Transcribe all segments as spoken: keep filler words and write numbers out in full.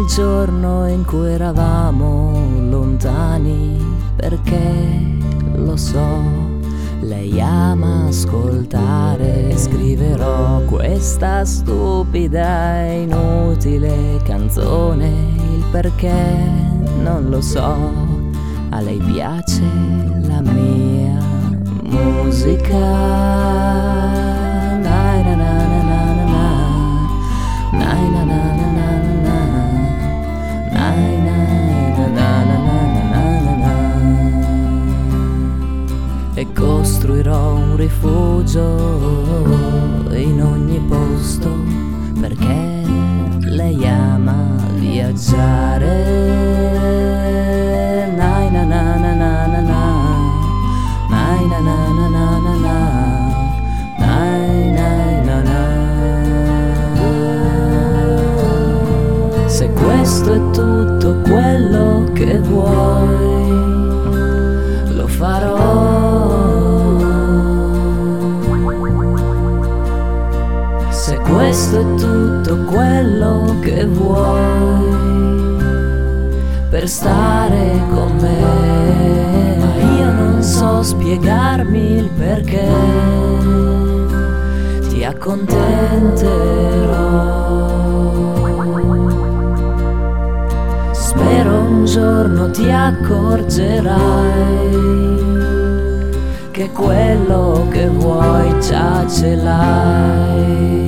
il giorno in cui eravamo lontani, perché lo so, lei ama ascoltare. Scriverò questa stupida e inutile canzone, il perché non lo so. A lei piace la mia musica. E costruirò un rifugio in ogni posto, perché lei ama viaggiare. Nai na na na na na na, nai na na na na na na, nai nai na na. Se questo è tutto quello che vuoi, lo farò. Se questo è tutto quello che vuoi per stare con me, ma io non so spiegarmi il perché, ti accontenterò. Spero un giorno ti accorgerai che quello che vuoi già ce l'hai.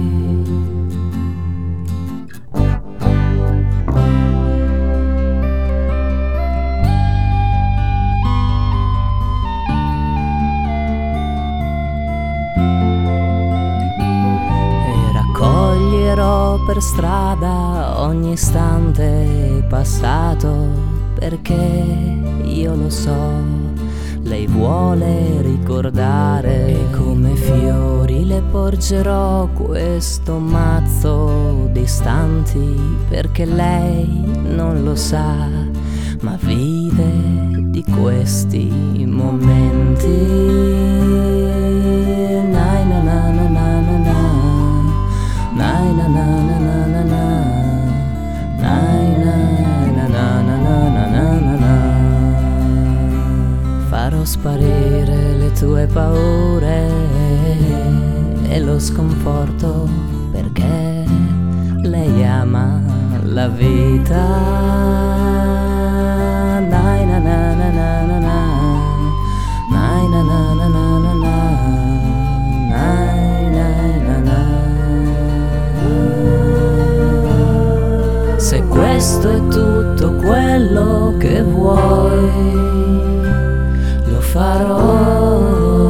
Per strada ogni istante passato, perché io lo so, lei vuole ricordare. E come fiori le porgerò questo mazzo di istanti, perché lei non lo sa, ma vive di questi momenti. Nai na na na na na na, nai na na na na na na, nai na na na na na na na. Farò sparire le tue paure e lo sconforto, perché lei ama la vita. Nai na na na na na na, nai na na na na na na, nai nai na na. Se questo è tutto quello che vuoi, lo farò.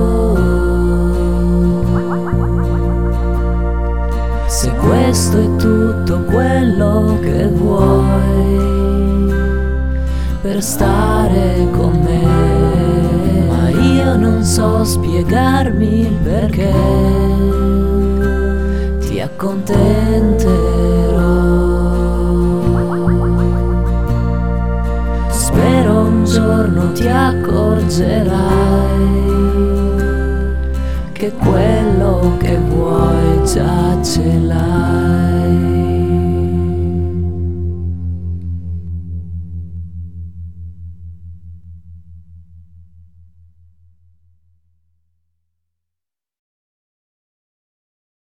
Se questo è tutto quello che vuoi per stare con me, ma io non so spiegarmi il perché, ti accontenterò. Spero un giorno ti accorgerai che quello che vuoi già ce l'hai.